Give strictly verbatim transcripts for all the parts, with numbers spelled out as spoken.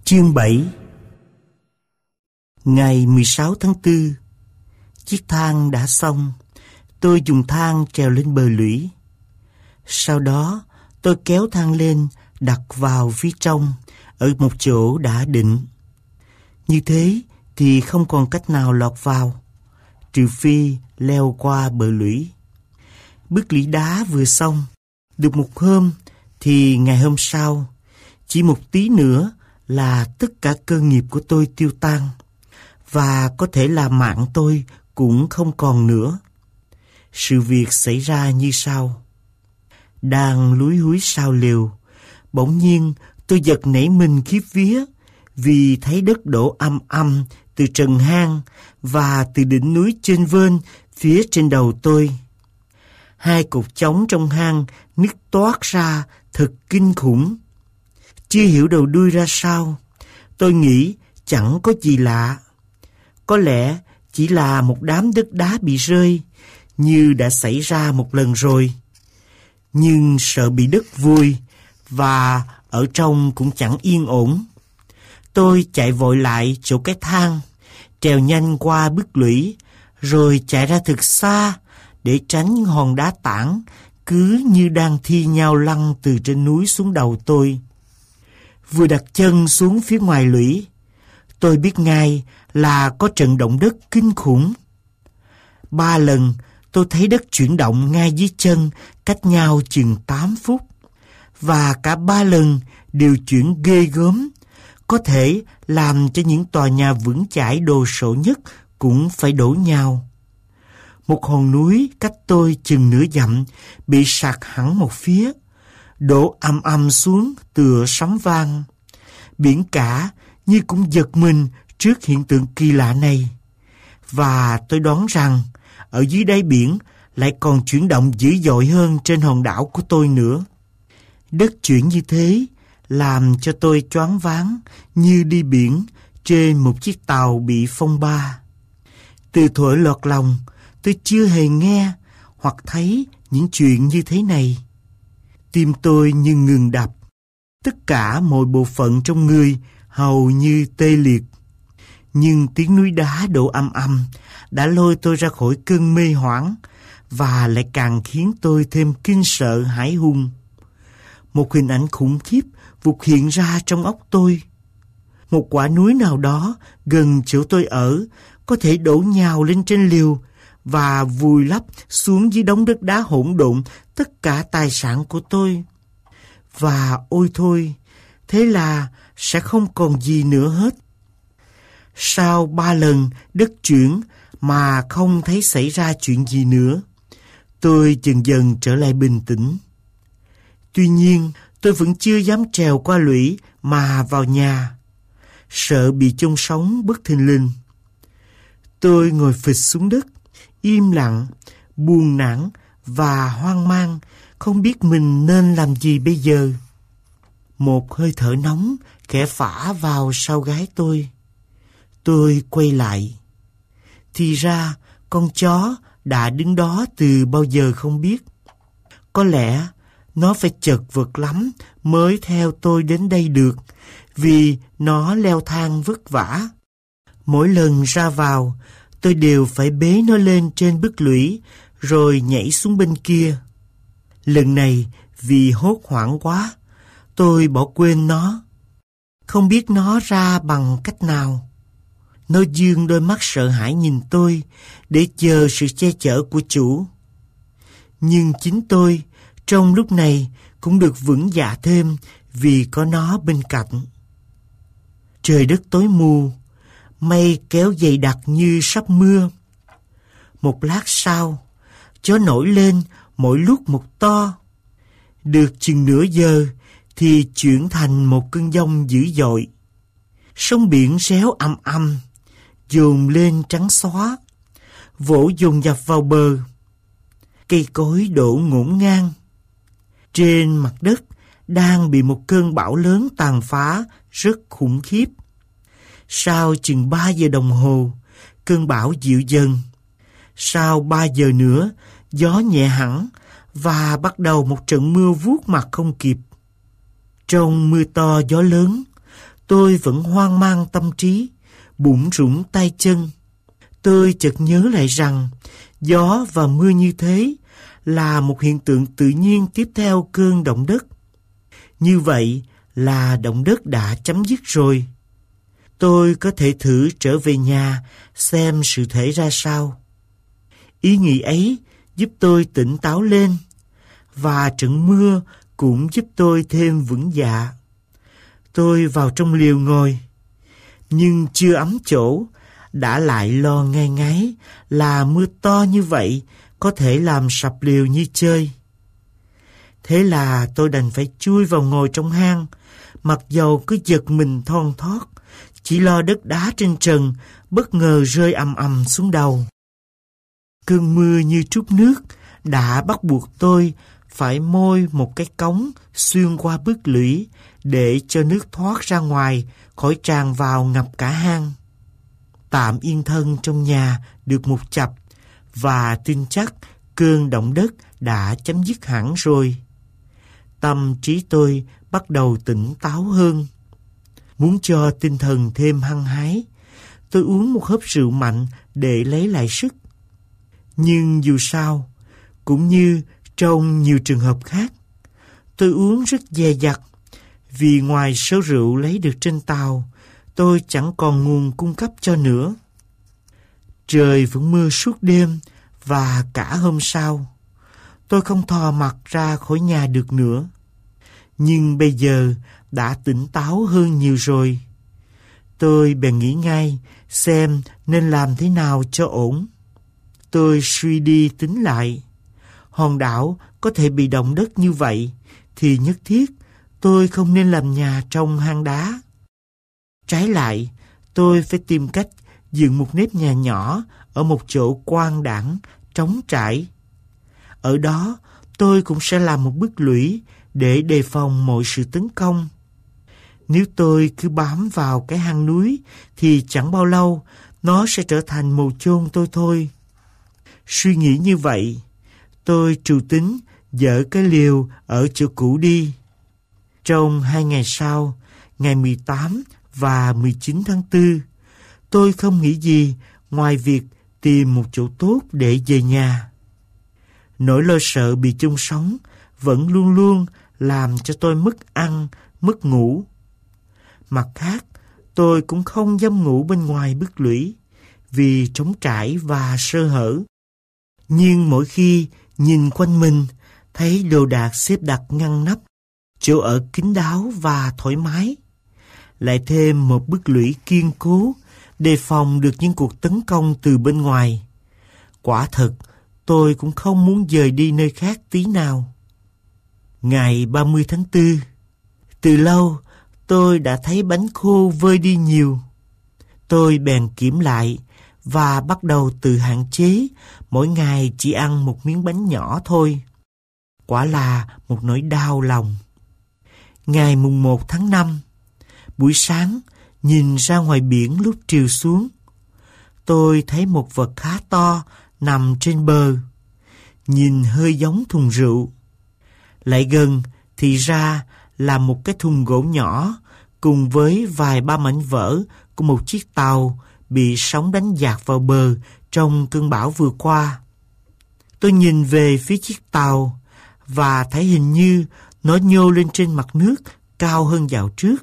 Chương bảy. Ngày mười sáu tháng tư, chiếc thang đã xong. Tôi dùng thang trèo lên bờ lũy. Sau đó, tôi kéo thang lên, đặt vào phía trong, ở một chỗ đã định. Như thế thì không còn cách nào lọt vào, trừ phi leo qua bờ lũy. Bức lũy đá vừa xong, được một hôm thì ngày hôm sau, chỉ một tí nữa là tất cả cơ nghiệp của tôi tiêu tan, và có thể là mạng tôi cũng không còn nữa. Sự việc xảy ra như sau. Đang lúi húi sau lều, bỗng nhiên tôi giật nảy mình khiếp vía vì thấy đất đổ âm âm từ trần hang và từ đỉnh núi trên vên phía trên đầu tôi. Hai cột trống trong hang nứt toát ra thật kinh khủng. Chưa hiểu đầu đuôi ra sao, tôi nghĩ chẳng có gì lạ. Có lẽ chỉ là một đám đất đá bị rơi, như đã xảy ra một lần rồi. Nhưng sợ bị đất vùi, và ở trong cũng chẳng yên ổn. Tôi chạy vội lại chỗ cái thang, trèo nhanh qua bức lũy, rồi chạy ra thật xa để tránh những hòn đá tảng cứ như đang thi nhau lăn từ trên núi xuống đầu tôi. Vừa đặt chân xuống phía ngoài lũy, tôi biết ngay là có trận động đất kinh khủng. Ba lần tôi thấy đất chuyển động ngay dưới chân, cách nhau chừng tám phút. Và cả ba lần đều chuyển ghê gớm, có thể làm cho những tòa nhà vững chãi đồ sộ nhất cũng phải đổ nhau. Một hòn núi cách tôi chừng nửa dặm bị sạt hẳn một phía, đổ ầm ầm xuống tựa sấm vang. Biển cả như cũng giật mình trước hiện tượng kỳ lạ này. Và tôi đoán rằng ở dưới đáy biển lại còn chuyển động dữ dội hơn trên hòn đảo của tôi nữa. Đất chuyển như thế làm cho tôi choáng váng như đi biển trên một chiếc tàu bị phong ba. Từ thuở lọt lòng, tôi chưa hề nghe hoặc thấy những chuyện như thế này. Tim tôi như ngừng đập. Tất cả mọi bộ phận trong người hầu như tê liệt. Nhưng tiếng núi đá đổ âm âm đã lôi tôi ra khỏi cơn mê hoảng và lại càng khiến tôi thêm kinh sợ hãi hùng. Một hình ảnh khủng khiếp vụt hiện ra trong óc tôi. Một quả núi nào đó gần chỗ tôi ở có thể đổ nhào lên trên liều và vùi lấp xuống dưới đống đất đá hỗn độn tất cả tài sản của tôi. Và ôi thôi, thế là sẽ không còn gì nữa hết. Sau ba lần đất chuyển mà không thấy xảy ra chuyện gì nữa, tôi dần dần trở lại bình tĩnh. Tuy nhiên, tôi vẫn chưa dám trèo qua lũy mà vào nhà, sợ bị chôn sống bất thình lình. Tôi ngồi phịch xuống đất, im lặng, buồn nản và hoang mang, không biết mình nên làm gì bây giờ. Một hơi thở nóng khẽ phả vào sau gáy tôi. Tôi quay lại. Thì ra con chó đã đứng đó từ bao giờ không biết. Có lẽ nó phải chật vật lắm mới theo tôi đến đây được, vì nó leo thang vất vả. Mỗi lần ra vào, tôi đều phải bế nó lên trên bức lũy rồi nhảy xuống bên kia. Lần này vì hốt hoảng quá, tôi bỏ quên nó. Không biết nó ra bằng cách nào. Nó dương đôi mắt sợ hãi nhìn tôi để chờ sự che chở của chủ. Nhưng chính tôi trong lúc này cũng được vững dạ thêm vì có nó bên cạnh. Trời đất tối mù, mây kéo dày đặc như sắp mưa. Một lát sau, gió nổi lên mỗi lúc một to. Được chừng nửa giờ thì chuyển thành một cơn giông dữ dội. Sóng biển réo ầm ầm, dồn lên trắng xóa, vỗ dồn dập vào bờ. Cây cối đổ ngổn ngang. Trên mặt đất đang bị một cơn bão lớn tàn phá rất khủng khiếp. Sau chừng ba giờ đồng hồ, cơn bão dịu dần. Sau ba giờ nữa, gió nhẹ hẳn và bắt đầu một trận mưa vuốt mặt không kịp. Trong mưa to gió lớn, tôi vẫn hoang mang tâm trí, bủn rủn tay chân. Tôi chợt nhớ lại rằng gió và mưa như thế là một hiện tượng tự nhiên tiếp theo cơn động đất. Như vậy là động đất đã chấm dứt rồi. Tôi có thể thử trở về nhà xem sự thể ra sao. Ý nghĩ ấy giúp tôi tỉnh táo lên, và trận mưa cũng giúp tôi thêm vững dạ. Tôi vào trong liều ngồi, nhưng chưa ấm chỗ, đã lại lo ngai ngái là mưa to như vậy có thể làm sập liều như chơi. Thế là tôi đành phải chui vào ngồi trong hang, mặc dầu cứ giật mình thon thót, chỉ lo đất đá trên trần bất ngờ rơi ầm ầm xuống đầu. Cơn mưa như trút nước đã bắt buộc tôi phải môi một cái cống xuyên qua bức lũy để cho nước thoát ra ngoài khỏi tràn vào ngập cả hang. Tạm yên thân trong nhà được một chập và tin chắc cơn động đất đã chấm dứt hẳn rồi. Tâm trí tôi bắt đầu tỉnh táo hơn. Muốn cho tinh thần thêm hăng hái, tôi uống một hớp rượu mạnh để lấy lại sức. Nhưng dù sao, cũng như trong nhiều trường hợp khác, tôi uống rất dè dặt, vì ngoài số rượu lấy được trên tàu, tôi chẳng còn nguồn cung cấp cho nữa. Trời vẫn mưa suốt đêm và cả hôm sau. Tôi không thò mặt ra khỏi nhà được nữa. Nhưng bây giờ đã tỉnh táo hơn nhiều rồi. Tôi bèn nghĩ ngay xem nên làm thế nào cho ổn. Tôi suy đi tính lại. Hòn đảo có thể bị động đất như vậy thì nhất thiết tôi không nên làm nhà trong hang đá. Trái lại, tôi phải tìm cách dựng một nếp nhà nhỏ ở một chỗ quang đãng, trống trải. Ở đó, tôi cũng sẽ làm một bức lũy để đề phòng mọi sự tấn công. Nếu tôi cứ bám vào cái hang núi thì chẳng bao lâu nó sẽ trở thành mồ chôn tôi thôi. Suy nghĩ như vậy, tôi trù tính dỡ cái liều ở chỗ cũ đi. Trong hai ngày sau, ngày mười tám và mười chín tháng tư, tôi không nghĩ gì ngoài việc tìm một chỗ tốt để về nhà. Nỗi lo sợ bị chung sống vẫn luôn luôn làm cho tôi mất ăn, mất ngủ. Mặt khác, tôi cũng không dám ngủ bên ngoài bức lũy vì trống trải và sơ hở. Nhưng mỗi khi nhìn quanh mình, thấy đồ đạc xếp đặt ngăn nắp, chỗ ở kín đáo và thoải mái, lại thêm một bức lũy kiên cố đề phòng được những cuộc tấn công từ bên ngoài. Quả thật, tôi cũng không muốn dời đi nơi khác tí nào. Ngày ba mươi tháng tư, từ lâu tôi đã thấy bánh khô vơi đi nhiều. Tôi bèn kiểm lại và bắt đầu tự hạn chế, mỗi ngày chỉ ăn một miếng bánh nhỏ thôi. Quả là một nỗi đau lòng. Ngày mùng một tháng năm, buổi sáng, nhìn ra ngoài biển lúc chiều xuống, tôi thấy một vật khá to nằm trên bờ, nhìn hơi giống thùng rượu. Lại gần thì ra là một cái thùng gỗ nhỏ cùng với vài ba mảnh vỡ của một chiếc tàu bị sóng đánh dạt vào bờ trong cơn bão vừa qua. Tôi nhìn về phía chiếc tàu và thấy hình như nó nhô lên trên mặt nước cao hơn dạo trước.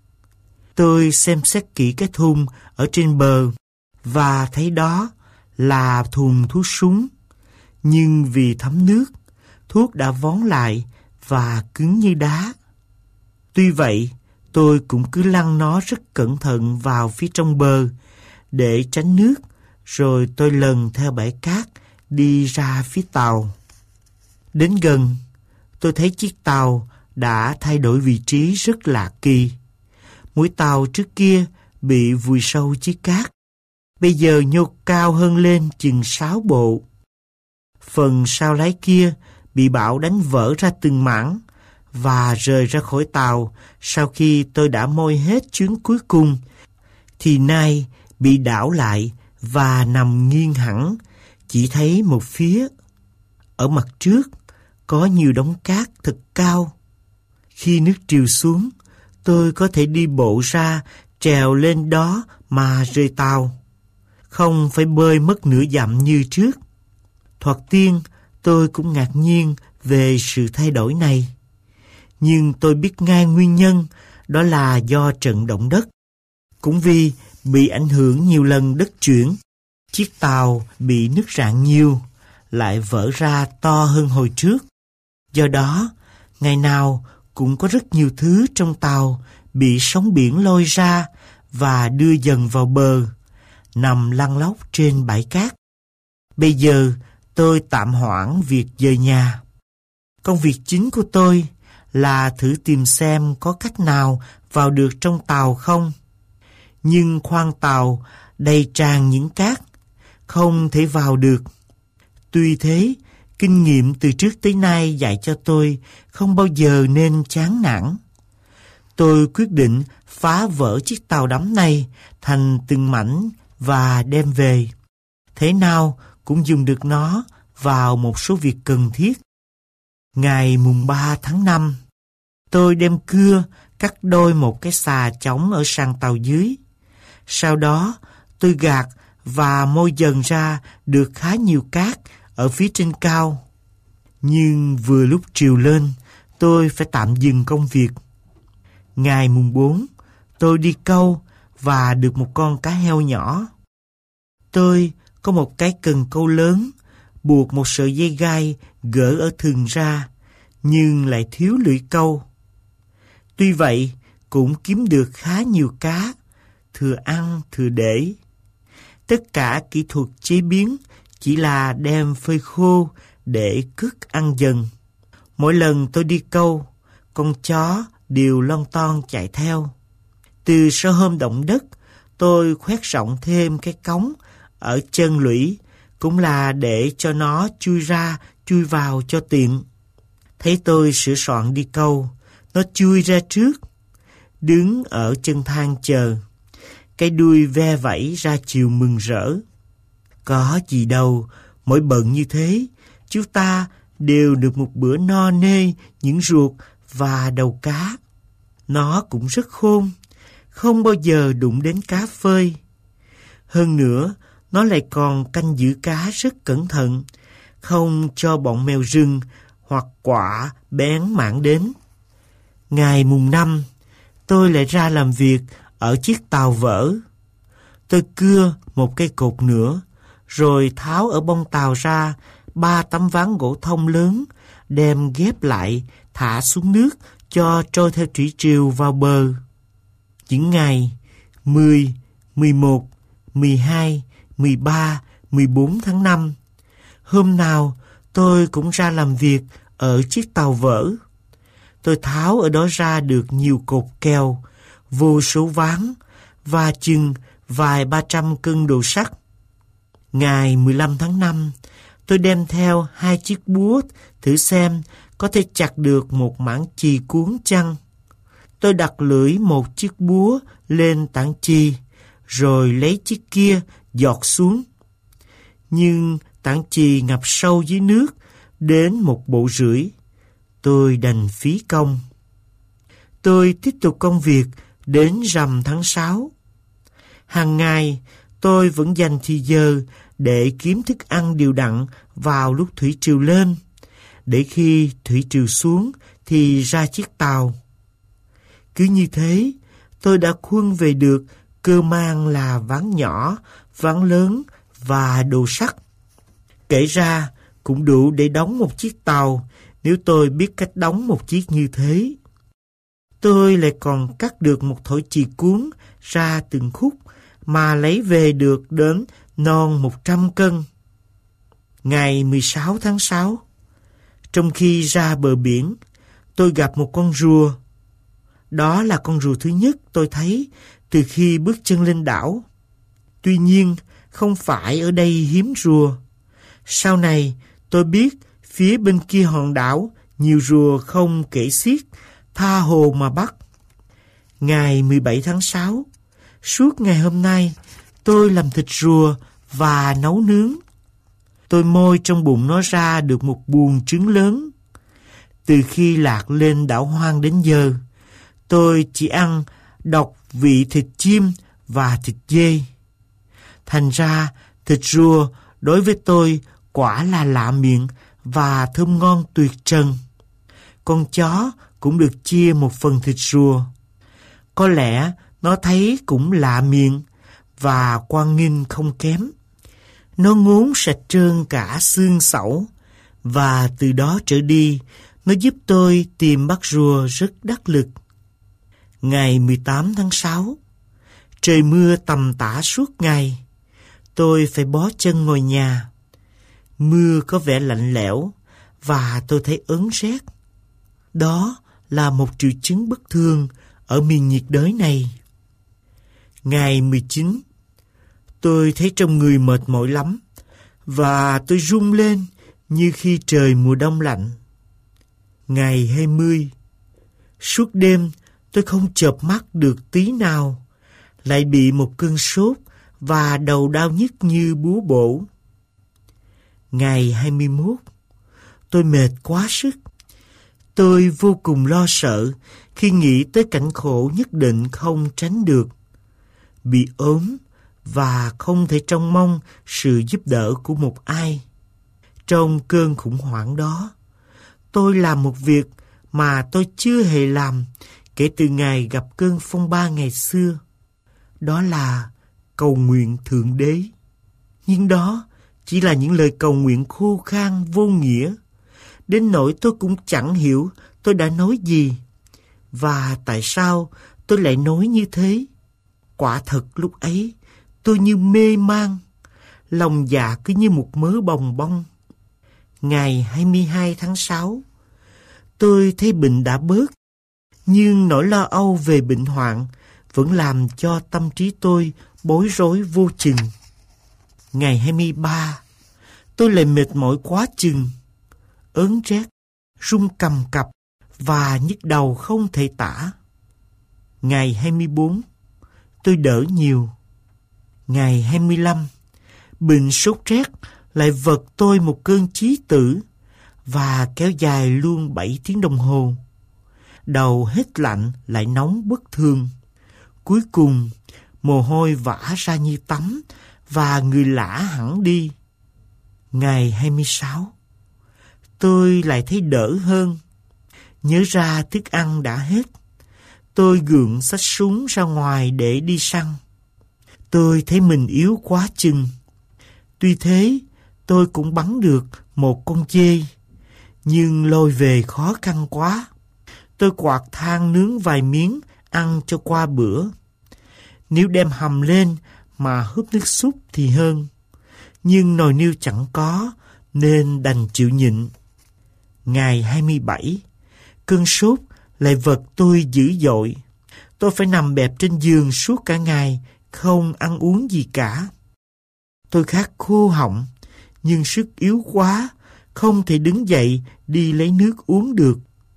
Tôi xem xét kỹ cái thùng ở trên bờ và thấy đó là thùng thuốc súng. Nhưng vì thấm nước, thuốc đã vón lại và cứng như đá. Tuy vậy, tôi cũng cứ lăn nó rất cẩn thận vào phía trong bờ để tránh nước, rồi tôi lần theo bãi cát đi ra phía tàu. Đến gần, tôi thấy chiếc tàu đã thay đổi vị trí rất lạ kỳ. Mũi tàu trước kia bị vùi sâu dưới cát, bây giờ nhô cao hơn lên chừng sáu bộ. Phần sau lái kia bị bão đánh vỡ ra từng mảng và rời ra khỏi tàu sau khi tôi đã môi hết chuyến cuối cùng, thì nay bị đảo lại và nằm nghiêng hẳn, chỉ thấy một phía. Ở mặt trước có nhiều đống cát thật cao. Khi nước triều xuống, tôi có thể đi bộ ra, trèo lên đó mà rời tàu, không phải bơi mất nửa dặm như trước. Thoạt tiên, tôi cũng ngạc nhiên về sự thay đổi này. Nhưng tôi biết ngay nguyên nhân, đó là do trận động đất. Cũng vì bị ảnh hưởng nhiều lần đất chuyển, chiếc tàu bị nứt rạn nhiều, lại vỡ ra to hơn hồi trước. Do đó, ngày nào cũng có rất nhiều thứ trong tàu bị sóng biển lôi ra và đưa dần vào bờ, nằm lăn lóc trên bãi cát. Bây giờ tôi tạm hoãn việc về nhà. Công việc chính của tôi là thử tìm xem có cách nào vào được trong tàu không. Nhưng khoang tàu đầy tràn những cát, không thể vào được. Tuy thế, kinh nghiệm từ trước tới nay dạy cho tôi không bao giờ nên chán nản. Tôi quyết định phá vỡ chiếc tàu đắm này thành từng mảnh và đem về. Thế nào cũng dùng được nó vào một số việc cần thiết. Ngày mùng ba tháng năm, tôi đem cưa cắt đôi một cái xà trống ở sàn tàu dưới. Sau đó, tôi gạt và môi dần ra được khá nhiều cát ở phía trên cao. Nhưng vừa lúc triều lên, tôi phải tạm dừng công việc. Ngày mùng bốn, tôi đi câu và được một con cá heo nhỏ. Tôi có một cái cần câu lớn, buộc một sợi dây gai gỡ ở thừng ra, nhưng lại thiếu lưỡi câu. Tuy vậy, cũng kiếm được khá nhiều cá, thừa ăn thừa để. Tất cả kỹ thuật chế biến chỉ là đem phơi khô để cất ăn dần. Mỗi lần tôi đi câu, con chó đều lon ton chạy theo. Từ sau hôm động đất, tôi khoét rộng thêm cái cống ở chân lũy, cũng là để cho nó chui ra, chui vào cho tiện. Thấy tôi sửa soạn đi câu, nó chui ra trước, đứng ở chân thang chờ. Cái đuôi ve vẫy ra chiều mừng rỡ. Có gì đâu, mỗi bận như thế, chúng ta đều được một bữa no nê những ruột và đầu cá. Nó cũng rất khôn, không bao giờ đụng đến cá phơi. Hơn nữa, nó lại còn canh giữ cá rất cẩn thận, không cho bọn mèo rừng hoặc quạ bén mảng đến. Ngày mùng năm, tôi lại ra làm việc ở chiếc tàu vỡ. Tôi cưa một cây cột nữa, rồi tháo ở bông tàu ra ba tấm ván gỗ thông lớn, đem ghép lại, thả xuống nước cho trôi theo thủy triều vào bờ. Những ngày mười, mười một, mười hai, mười ba, mười bốn tháng năm, hôm nào tôi cũng ra làm việc ở chiếc tàu vỡ. Tôi tháo ở đó ra được nhiều cột keo, vô số ván và chừng vài ba trăm cân đồ sắt. Ngày mười lăm tháng năm, tôi đem theo hai chiếc búa thử xem có thể chặt được một mảng chì cuốn chăng. Tôi đặt lưỡi một chiếc búa lên tảng chì, rồi lấy chiếc kia giọt xuống. Nhưng tảng chì ngập sâu dưới nước đến một bộ rưỡi. Tôi đành phí công. Tôi tiếp tục công việc đến rằm tháng sáu. Hàng ngày, tôi vẫn dành thời giờ để kiếm thức ăn đều đặn vào lúc thủy triều lên, để khi thủy triều xuống thì ra chiếc tàu. Cứ như thế, tôi đã khuân về được cơ mang là ván nhỏ, ván lớn và đồ sắt. Kể ra, cũng đủ để đóng một chiếc tàu nếu tôi biết cách đóng một chiếc như thế. Tôi lại còn cắt được một thỏi chì cuốn ra từng khúc mà lấy về được đến non một trăm cân. Ngày mười sáu tháng sáu, trong khi ra bờ biển, tôi gặp một con rùa. Đó là con rùa thứ nhất tôi thấy từ khi bước chân lên đảo. Tuy nhiên, không phải ở đây hiếm rùa. Sau này, tôi biết phía bên kia hòn đảo nhiều rùa không kể xiết, tha hồ mà bắt. Ngày mười bảy tháng sáu, suốt ngày hôm nay, tôi làm thịt rùa và nấu nướng. Tôi môi trong bụng nó ra được một buồng trứng lớn. Từ khi lạc lên đảo hoang đến giờ, Tôi chỉ ăn độc vị thịt chim và thịt dê. Thành ra thịt rùa đối với tôi quả là lạ miệng và thơm ngon tuyệt trần. Con chó cũng được chia một phần thịt rùa. Có lẽ nó thấy cũng lạ miệng và quan nghênh không kém. Nó ngốn sạch trơn cả xương sẩu, và từ đó trở đi, nó giúp tôi tìm bắt rùa rất đắc lực. Ngày mười tám tháng sáu, trời mưa tầm tã suốt ngày. Tôi phải bó chân ngồi nhà. Mưa có vẻ lạnh lẽo và tôi thấy ớn rét. Đó là một triệu chứng bất thường ở miền nhiệt đới này. Ngày mười chín, tôi thấy trong người mệt mỏi lắm và tôi run lên như khi trời mùa đông lạnh. Ngày hai mươi, suốt đêm tôi không chợp mắt được tí nào, lại bị một cơn sốt và đầu đau nhức như búa bổ. Ngày hai mươi mốt, tôi mệt quá sức. Tôi vô cùng lo sợ khi nghĩ tới cảnh khổ nhất định không tránh được. Bị ốm và không thể trông mong sự giúp đỡ của một ai. Trong cơn khủng hoảng đó, tôi làm một việc mà tôi chưa hề làm kể từ ngày gặp cơn phong ba ngày xưa. Đó là cầu nguyện Thượng Đế. Nhưng đó chỉ là những lời cầu nguyện khô khan vô nghĩa, đến nỗi tôi cũng chẳng hiểu tôi đã nói gì và tại sao tôi lại nói như thế. Quả thật lúc ấy tôi như mê man, lòng dạ cứ như một mớ bòng bong. Ngày hai mươi hai tháng sáu, tôi thấy bệnh đã bớt, nhưng nỗi lo âu về bệnh hoạn vẫn làm cho tâm trí tôi bối rối vô chừng. Ngày hai mươi ba, tôi lại mệt mỏi quá chừng, ớn rét, run cầm cập và nhức đầu không thể tả. Ngày hai mươi bốn, tôi đỡ nhiều. Ngày hai mươi lăm, bệnh sốt rét lại vật tôi một cơn chí tử và kéo dài luôn bảy tiếng đồng hồ. Đầu hết lạnh lại nóng bất thường. Cuối cùng, mồ hôi vã ra như tắm và người lả hẳn đi. Ngày hai mươi sáu, tôi lại thấy đỡ hơn. Nhớ ra thức ăn đã hết, tôi gượng xách súng ra ngoài để đi săn. Tôi thấy mình yếu quá chừng. Tuy thế, tôi cũng bắn được một con dê, nhưng lôi về khó khăn quá. Tôi quạt than nướng vài miếng ăn cho qua bữa. Nếu đem hầm lên mà húp nước súp thì hơn, nhưng nồi niêu chẳng có nên đành chịu nhịn. Ngày hai mươi bảy, cơn sốt lại vật tôi dữ dội. Tôi phải nằm bẹp trên giường suốt cả ngày, không ăn uống gì cả. Tôi khát khô họng, nhưng sức yếu quá, không thể đứng dậy đi lấy nước uống được.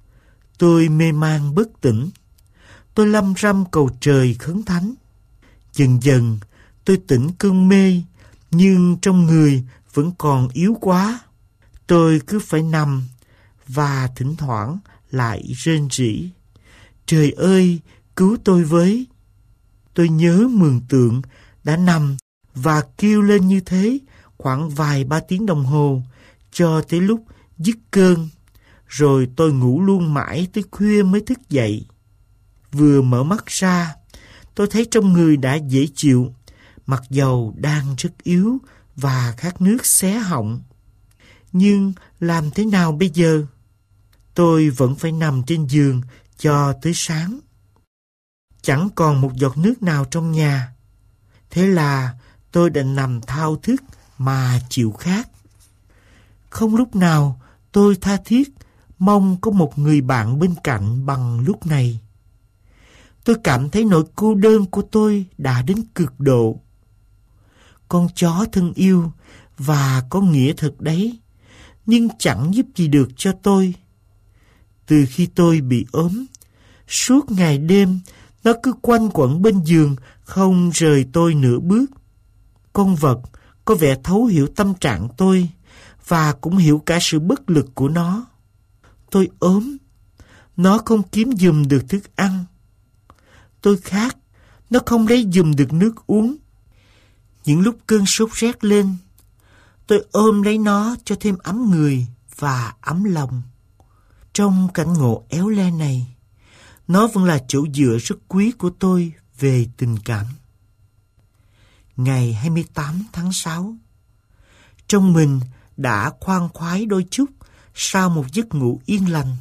Tôi mê man bất tỉnh. Tôi lăm răm cầu trời khấn thánh. Dần dần, tôi tỉnh cơn mê, nhưng trong người vẫn còn yếu quá. Tôi cứ phải nằm và thỉnh thoảng lại rên rỉ. Trời ơi, cứu tôi với! Tôi nhớ mường tượng đã nằm và kêu lên như thế khoảng vài ba tiếng đồng hồ cho tới lúc dứt cơn. Rồi tôi ngủ luôn mãi tới khuya mới thức dậy. Vừa mở mắt ra, tôi thấy trong người đã dễ chịu, mặc dầu đang rất yếu và khát nước xé họng. Nhưng làm thế nào bây giờ? Tôi vẫn phải nằm trên giường cho tới sáng. Chẳng còn một giọt nước nào trong nhà. Thế là tôi đành nằm thao thức mà chịu khát. Không lúc nào tôi tha thiết mong có một người bạn bên cạnh bằng lúc này. Tôi cảm thấy nỗi cô đơn của tôi đã đến cực độ. Con chó thân yêu và có nghĩa thật đấy, nhưng chẳng giúp gì được cho tôi. Từ khi tôi bị ốm, suốt ngày đêm nó cứ quanh quẩn bên giường, không rời tôi nửa bước. Con vật có vẻ thấu hiểu tâm trạng tôi và cũng hiểu cả sự bất lực của nó. Tôi ốm, nó không kiếm giùm được thức ăn. Tôi khát, nó không lấy giùm được nước uống. Những lúc cơn sốt rét lên, tôi ôm lấy nó cho thêm ấm người và ấm lòng. Trong cảnh ngộ éo le này, nó vẫn là chỗ dựa rất quý của tôi về tình cảm. Ngày hai mươi tám tháng sáu, trong mình đã khoan khoái đôi chút sau một giấc ngủ yên lành.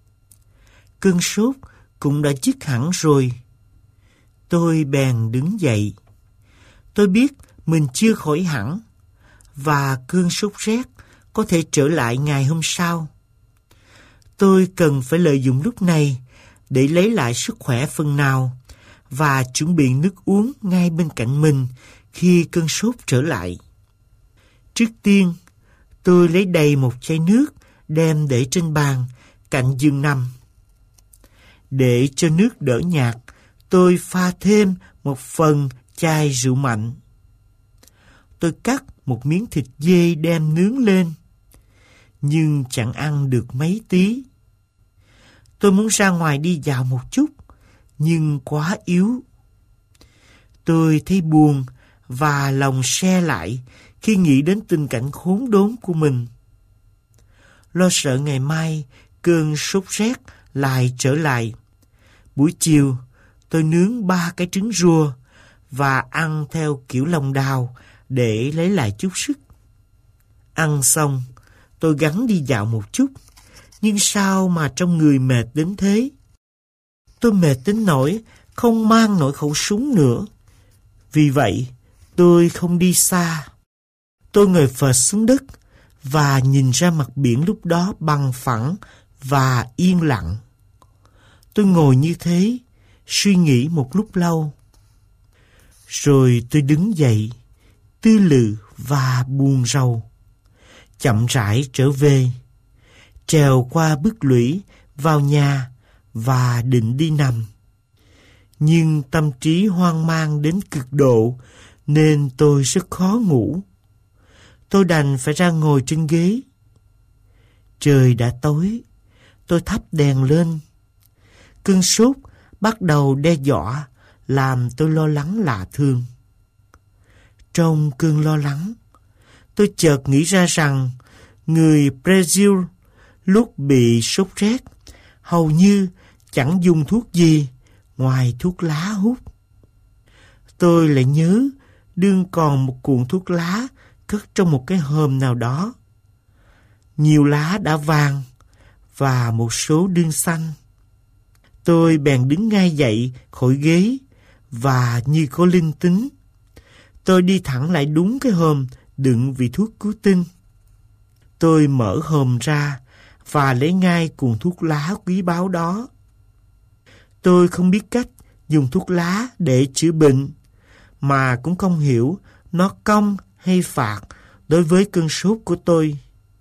Cơn sốt cũng đã dứt hẳn rồi. Tôi bèn đứng dậy. Tôi biết mình chưa khỏi hẳn và cơn sốt rét có thể trở lại ngày hôm sau. Tôi cần phải lợi dụng lúc này để lấy lại sức khỏe phần nào và chuẩn bị nước uống ngay bên cạnh mình khi cơn sốt trở lại. Trước tiên, tôi lấy đầy một chai nước đem để trên bàn cạnh giường nằm. Để cho nước đỡ nhạt, tôi pha thêm một phần chai rượu mạnh. Tôi cắt một miếng thịt dê đem nướng lên, nhưng chẳng ăn được mấy tí. Tôi muốn ra ngoài đi dạo một chút, nhưng quá yếu. Tôi thấy buồn và lòng se lại khi nghĩ đến tình cảnh khốn đốn của mình. Lo sợ ngày mai cơn sốt rét lại trở lại. Buổi chiều, tôi nướng ba cái trứng rùa và ăn theo kiểu lòng đào để lấy lại chút sức. Ăn xong, tôi gắng đi dạo một chút, nhưng sao mà trong người mệt đến thế? Tôi mệt đến nỗi không mang nổi khẩu súng nữa. Vì vậy, tôi không đi xa. Tôi ngồi phệt xuống đất và nhìn ra mặt biển lúc đó bằng phẳng và yên lặng. Tôi ngồi như thế, suy nghĩ một lúc lâu. Rồi tôi đứng dậy, tư lự và buồn rầu, chậm rãi trở về, trèo qua bức lũy vào nhà và định đi nằm. Nhưng tâm trí hoang mang đến cực độ nên tôi rất khó ngủ. Tôi đành phải ra ngồi trên ghế. Trời đã tối, tôi thắp đèn lên. Cơn sốt bắt đầu đe dọa làm tôi lo lắng lạ thường. Trong cơn lo lắng, tôi chợt nghĩ ra rằng người Brazil lúc bị sốt rét hầu như chẳng dùng thuốc gì ngoài thuốc lá hút. Tôi lại nhớ đương còn một cuộn thuốc lá cất trong một cái hòm nào đó. Nhiều lá đã vàng và một số đương xanh. Tôi bèn đứng ngay dậy khỏi ghế và như có linh tính, tôi đi thẳng lại đúng cái hòm đựng vị thuốc cứu tinh. Tôi mở hòm ra và lấy ngay cuộn thuốc lá quý báu đó. Tôi không biết cách dùng thuốc lá để chữa bệnh, mà cũng không hiểu nó công hay phạt đối với cơn sốt của tôi.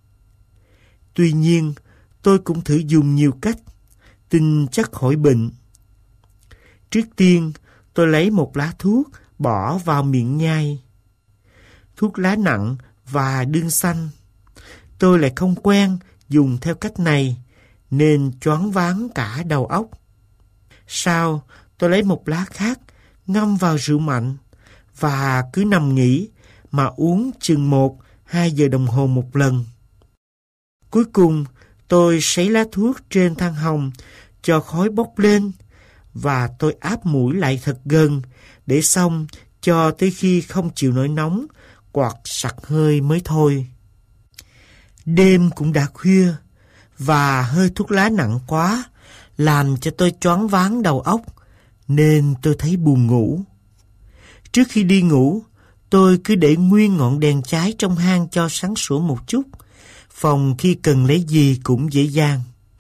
Tuy nhiên, tôi cũng thử dùng nhiều cách, tin chắc khỏi bệnh. Trước tiên, tôi lấy một lá thuốc bỏ vào miệng nhai. Thuốc lá nặng và đương xanh. Tôi lại không quen dùng theo cách này nên choáng váng cả đầu óc. Sau, tôi lấy một lá khác ngâm vào rượu mạnh và cứ nằm nghỉ mà uống chừng một, hai giờ đồng hồ một lần. Cuối cùng, tôi sấy lá thuốc trên than hồng cho khói bốc lên và tôi áp mũi lại thật gần để xong cho tới khi không chịu nổi nóng hoặc sặc hơi mới thôi. Đêm cũng đã khuya và hơi thuốc lá nặng quá làm cho tôi choáng váng đầu óc nên tôi thấy buồn ngủ. Trước khi đi ngủ, tôi cứ để nguyên ngọn đèn cháy trong hang cho sáng sủa một chút, phòng khi cần lấy gì cũng dễ dàng.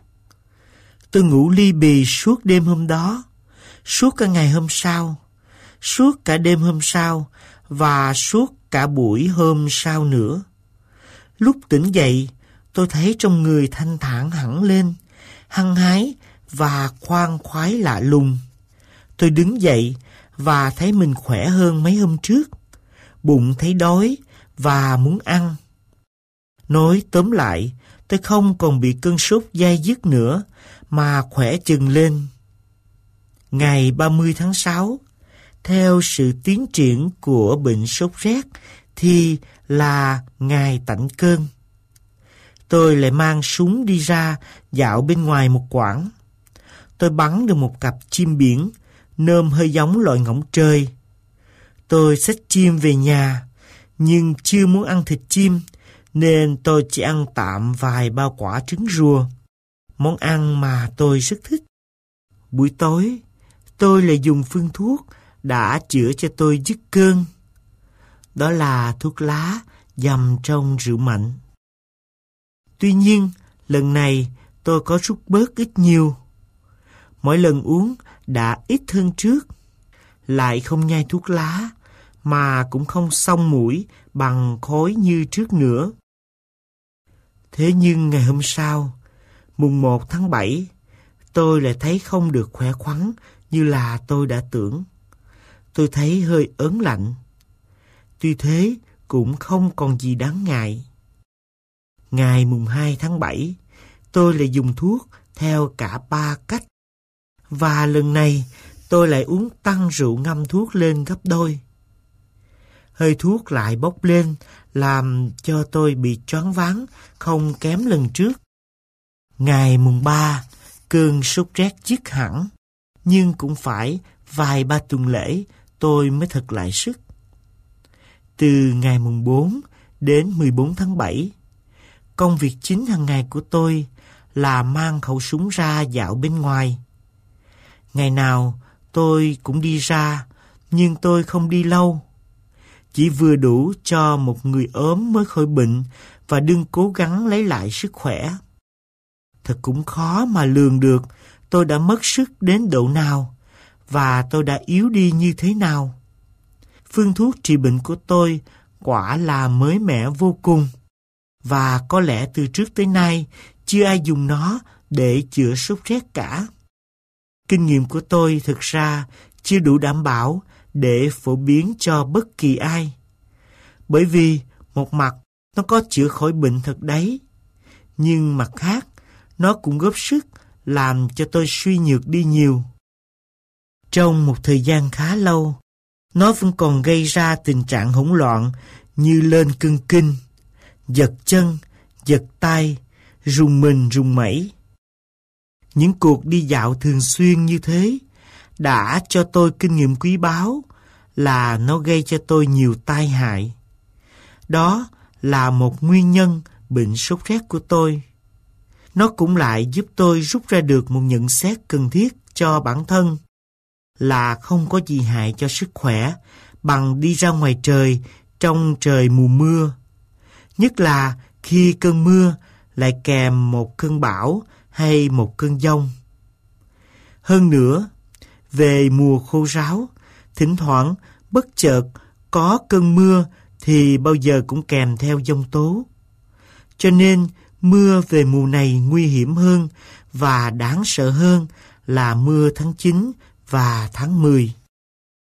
Tôi ngủ li bì suốt đêm hôm đó, suốt cả ngày hôm sau, suốt cả đêm hôm sau và suốt cả buổi hôm sau nữa. Lúc tỉnh dậy, tôi thấy trong người thanh thản hẳn lên, hăng hái và khoan khoái lạ lùng. Tôi đứng dậy và thấy mình khỏe hơn mấy hôm trước, bụng thấy đói và muốn ăn. Nói tóm lại, tôi không còn bị cơn sốt dai dứt nữa mà khỏe chừng lên. Ngày ba mươi tháng sáu, theo sự tiến triển của bệnh sốt rét thì là ngày tạnh cơn. Tôi lại mang súng đi ra dạo bên ngoài một quãng. Tôi bắn được một cặp chim biển, nôm hơi giống loài ngỗng trời. Tôi xách chim về nhà, nhưng chưa muốn ăn thịt chim, nên tôi chỉ ăn tạm vài bao quả trứng rùa, món ăn mà tôi rất thích. Buổi tối, tôi lại dùng phương thuốc đã chữa cho tôi dứt cơn. Đó là thuốc lá dầm trong rượu mạnh. Tuy nhiên, lần này tôi có rút bớt ít nhiều. Mỗi lần uống đã ít hơn trước, lại không nhai thuốc lá, mà cũng không xông mũi bằng khói như trước nữa. Thế nhưng ngày hôm sau, mùng một tháng bảy, tôi lại thấy không được khỏe khoắn như là tôi đã tưởng. Tôi thấy hơi ớn lạnh. Tuy thế, cũng không còn gì đáng ngại. Ngày mùng hai tháng bảy, tôi lại dùng thuốc theo cả ba cách. Và lần này, tôi lại uống tăng rượu ngâm thuốc lên gấp đôi. Hơi thuốc lại bốc lên, làm cho tôi bị choáng váng, không kém lần trước. Ngày mùng ba, cơn sốt rét dứt hẳn, nhưng cũng phải vài ba tuần lễ tôi mới thật lại sức. Từ ngày mùng bốn đến mười bốn tháng bảy, công việc chính hàng ngày của tôi là mang khẩu súng ra dạo bên ngoài. Ngày nào tôi cũng đi ra, nhưng tôi không đi lâu. Chỉ vừa đủ cho một người ốm mới khỏi bệnh và đừng cố gắng lấy lại sức khỏe. Thật cũng khó mà lường được tôi đã mất sức đến độ nào và tôi đã yếu đi như thế nào. Phương thuốc trị bệnh của tôi quả là mới mẻ vô cùng, và có lẽ từ trước tới nay chưa ai dùng nó để chữa sốt rét cả. Kinh nghiệm của tôi thực ra chưa đủ đảm bảo để phổ biến cho bất kỳ ai. Bởi vì một mặt nó có chữa khỏi bệnh thật đấy, nhưng mặt khác nó cũng góp sức làm cho tôi suy nhược đi nhiều. Trong một thời gian khá lâu, nó vẫn còn gây ra tình trạng hỗn loạn như lên cơn kinh, giật chân, giật tay, rùng mình rùng mẩy. Những cuộc đi dạo thường xuyên như thế đã cho tôi kinh nghiệm quý báu là nó gây cho tôi nhiều tai hại. Đó là một nguyên nhân bệnh sốt rét của tôi. Nó cũng lại giúp tôi rút ra được một nhận xét cần thiết cho bản thân là không có gì hại cho sức khỏe bằng đi ra ngoài trời trong trời mùa mưa. Nhất là khi cơn mưa lại kèm một cơn bão hay một cơn giông. Hơn nữa, về mùa khô ráo, thỉnh thoảng bất chợt có cơn mưa thì bao giờ cũng kèm theo giông tố. Cho nên mưa về mùa này nguy hiểm hơn và đáng sợ hơn là mưa tháng chín và tháng mười.